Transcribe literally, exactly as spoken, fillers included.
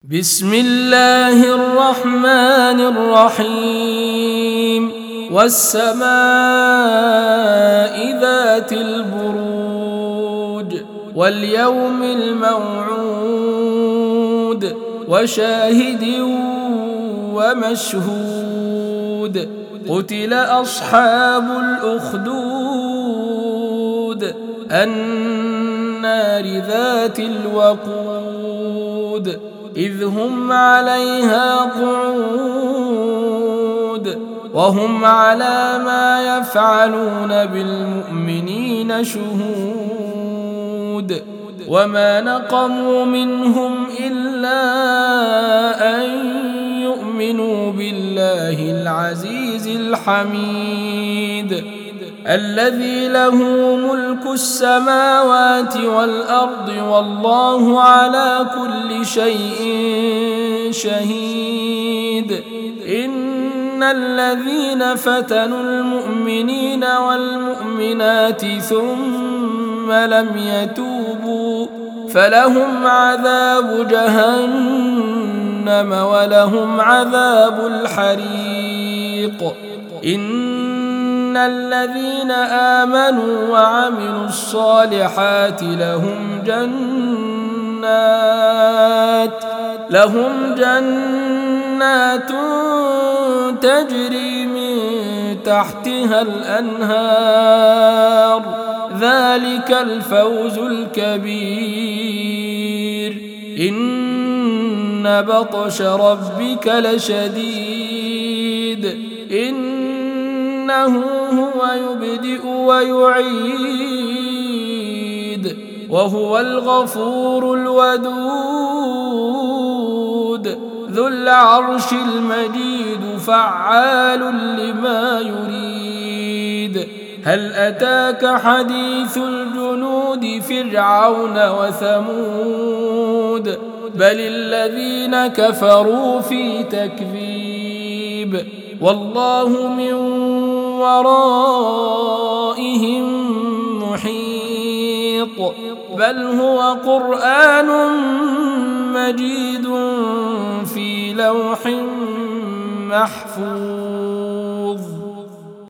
بسم الله الرحمن الرحيم والسماء ذات البروج واليوم الموعود وشاهد ومشهود قتل أصحاب الأخدود النار ذات الوقود إذ هم عليها قعود وهم على ما يفعلون بالمؤمنين شهود وما نقموا منهم إلا أن يؤمنوا بالله العزيز الحميد الذي له ملك السماوات والأرض والله على كل شيء شهيد إن الذين فتنوا المؤمنين والمؤمنات ثم لم يتوبوا فلهم عذاب جهنم ولهم عذاب الحريق إن إن الذين آمنوا وعملوا الصالحات لهم جنات لهم جنات تجري من تحتها الأنهار ذلك الفوز الكبير إن بطش ربك لشديد إن إنه هو يبدئ ويعيد وهو الغفور الودود ذو العرش المجيد فعال لما يريد هل أتاك حديث الجنود فرعون وثمود بل الذين كفروا في تكذيب والله من ورائهم محيط بل هو قرآن مجيد في لوح محفوظ.